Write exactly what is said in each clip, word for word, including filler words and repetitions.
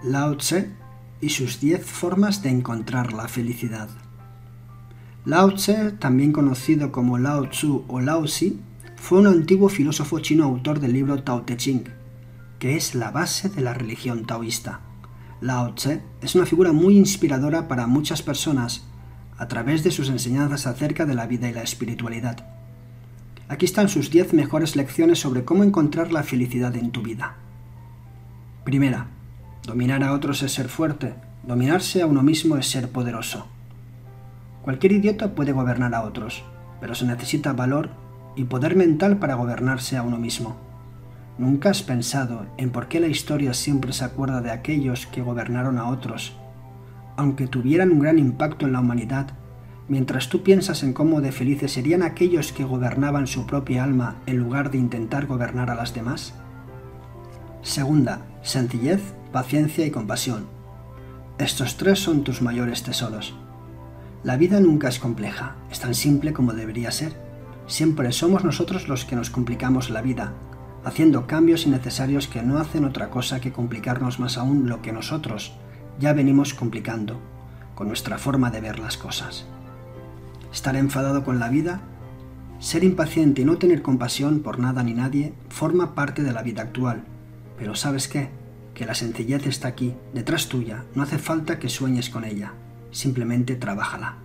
Lao Tse y sus diez formas de encontrar la felicidad. Lao Tse, también conocido como Lao Tzu o Lao Tzu, fue un antiguo filósofo chino autor del libro Tao Te Ching, que es la base de la religión taoísta. Lao Tse es una figura muy inspiradora para muchas personas a través de sus enseñanzas acerca de la vida y la espiritualidad. Aquí están sus diez mejores lecciones sobre cómo encontrar la felicidad en tu vida. Primera, dominar a otros es ser fuerte, dominarse a uno mismo es ser poderoso. Cualquier idiota puede gobernar a otros, pero se necesita valor y poder mental para gobernarse a uno mismo. ¿Nunca has pensado en por qué la historia siempre se acuerda de aquellos que gobernaron a otros, aunque tuvieran un gran impacto en la humanidad, mientras tú piensas en cómo de felices serían aquellos que gobernaban su propia alma en lugar de intentar gobernar a las demás? Segunda, sencillez, paciencia y compasión. Estos tres son tus mayores tesoros. La vida nunca es compleja, es tan simple como debería ser. Siempre somos nosotros los que nos complicamos la vida, haciendo cambios innecesarios que no hacen otra cosa que complicarnos más aún lo que nosotros ya venimos complicando, con nuestra forma de ver las cosas. Estar enfadado con la vida, ser impaciente y no tener compasión por nada ni nadie forma parte de la vida actual. Pero ¿sabes qué? Que la sencillez está aquí, detrás tuya, no hace falta que sueñes con ella, simplemente trabájala.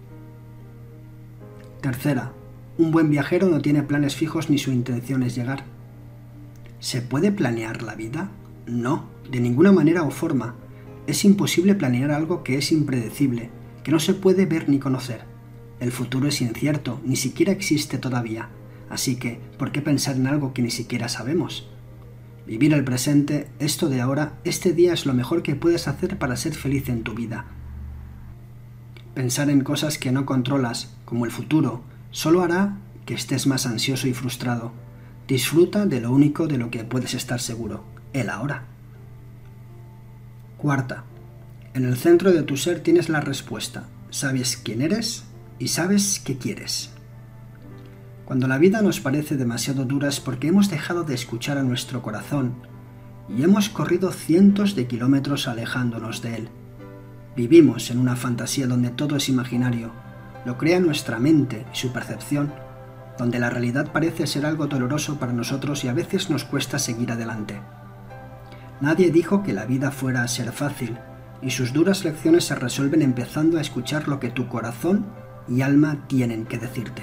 Tercera, un buen viajero no tiene planes fijos ni su intención es llegar. ¿Se puede planear la vida? No, de ninguna manera o forma. Es imposible planear algo que es impredecible, que no se puede ver ni conocer. El futuro es incierto, ni siquiera existe todavía. Así que, ¿por qué pensar en algo que ni siquiera sabemos? Vivir el presente, esto de ahora, este día es lo mejor que puedes hacer para ser feliz en tu vida. Pensar en cosas que no controlas, como el futuro, solo hará que estés más ansioso y frustrado. Disfruta de lo único de lo que puedes estar seguro, el ahora. Cuarta, en el centro de tu ser tienes la respuesta. Sabes quién eres y sabes qué quieres. Cuando la vida nos parece demasiado dura es porque hemos dejado de escuchar a nuestro corazón y hemos corrido cientos de kilómetros alejándonos de él. Vivimos en una fantasía donde todo es imaginario, lo crea nuestra mente y su percepción, donde la realidad parece ser algo doloroso para nosotros y a veces nos cuesta seguir adelante. Nadie dijo que la vida fuera a ser fácil, y sus duras lecciones se resuelven empezando a escuchar lo que tu corazón y alma tienen que decirte.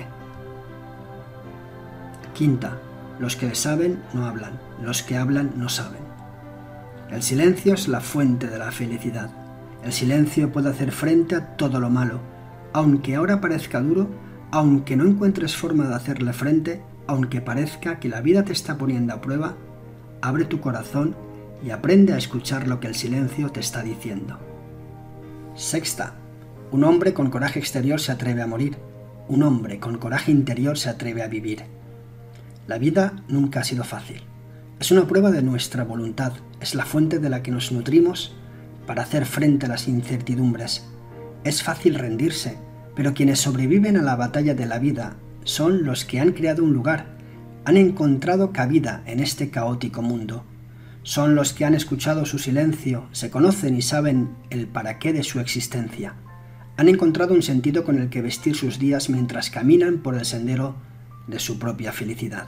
Quinta, los que saben no hablan, los que hablan no saben. El silencio es la fuente de la felicidad. El silencio puede hacer frente a todo lo malo, aunque ahora parezca duro, aunque no encuentres forma de hacerle frente, aunque parezca que la vida te está poniendo a prueba, abre tu corazón y aprende a escuchar lo que el silencio te está diciendo. Sexta, un hombre con coraje exterior se atreve a morir, un hombre con coraje interior se atreve a vivir. La vida nunca ha sido fácil. Es una prueba de nuestra voluntad, es la fuente de la que nos nutrimos para hacer frente a las incertidumbres. Es fácil rendirse, pero quienes sobreviven a la batalla de la vida son los que han creado un lugar, han encontrado cabida en este caótico mundo. Son los que han escuchado su silencio, se conocen y saben el para qué de su existencia. Han encontrado un sentido con el que vestir sus días mientras caminan por el sendero de su propia felicidad.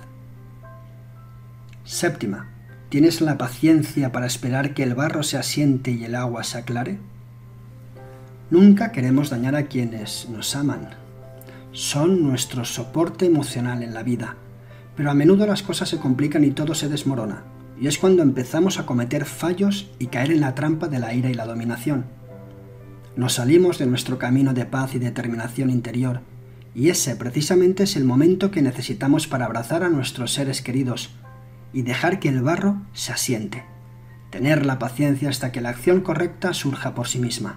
Séptima, ¿tienes la paciencia para esperar que el barro se asiente y el agua se aclare? Nunca queremos dañar a quienes nos aman. Son nuestro soporte emocional en la vida, pero a menudo las cosas se complican y todo se desmorona, y es cuando empezamos a cometer fallos y caer en la trampa de la ira y la dominación. Nos salimos de nuestro camino de paz y determinación interior, y ese precisamente es el momento que necesitamos para abrazar a nuestros seres queridos y dejar que el barro se asiente, tener la paciencia hasta que la acción correcta surja por sí misma.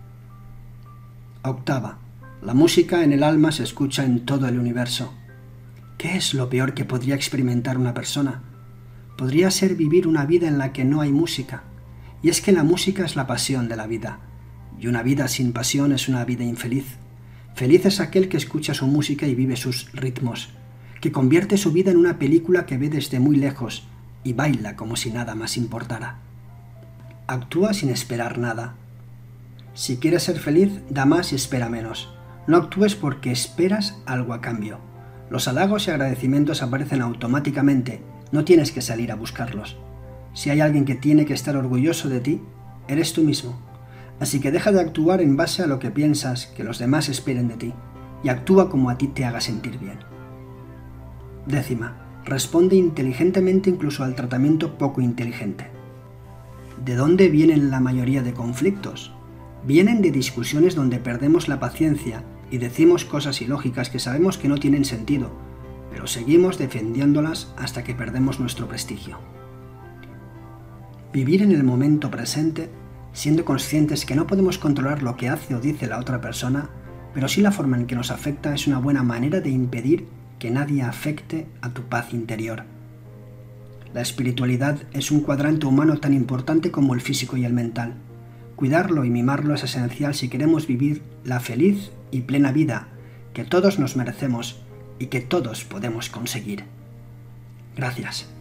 Octava, la música en el alma se escucha en todo el universo. ¿Qué es lo peor que podría experimentar una persona? Podría ser vivir una vida en la que no hay música, y es que la música es la pasión de la vida, y una vida sin pasión es una vida infeliz. Feliz es aquel que escucha su música y vive sus ritmos, que convierte su vida en una película que ve desde muy lejos y baila como si nada más importara. Actúa sin esperar nada. Si quieres ser feliz, da más y espera menos. No actúes porque esperas algo a cambio. Los halagos y agradecimientos aparecen automáticamente, no tienes que salir a buscarlos. Si hay alguien que tiene que estar orgulloso de ti, eres tú mismo. Así que deja de actuar en base a lo que piensas que los demás esperen de ti y actúa como a ti te haga sentir bien. Décima, responde inteligentemente incluso al tratamiento poco inteligente. ¿De dónde vienen la mayoría de conflictos? Vienen de discusiones donde perdemos la paciencia y decimos cosas ilógicas que sabemos que no tienen sentido, pero seguimos defendiéndolas hasta que perdemos nuestro prestigio. Vivir en el momento presente, siendo conscientes que no podemos controlar lo que hace o dice la otra persona, pero sí la forma en que nos afecta, es una buena manera de impedir que nadie afecte a tu paz interior. La espiritualidad es un cuadrante humano tan importante como el físico y el mental. Cuidarlo y mimarlo es esencial si queremos vivir la feliz y plena vida que todos nos merecemos y que todos podemos conseguir. Gracias.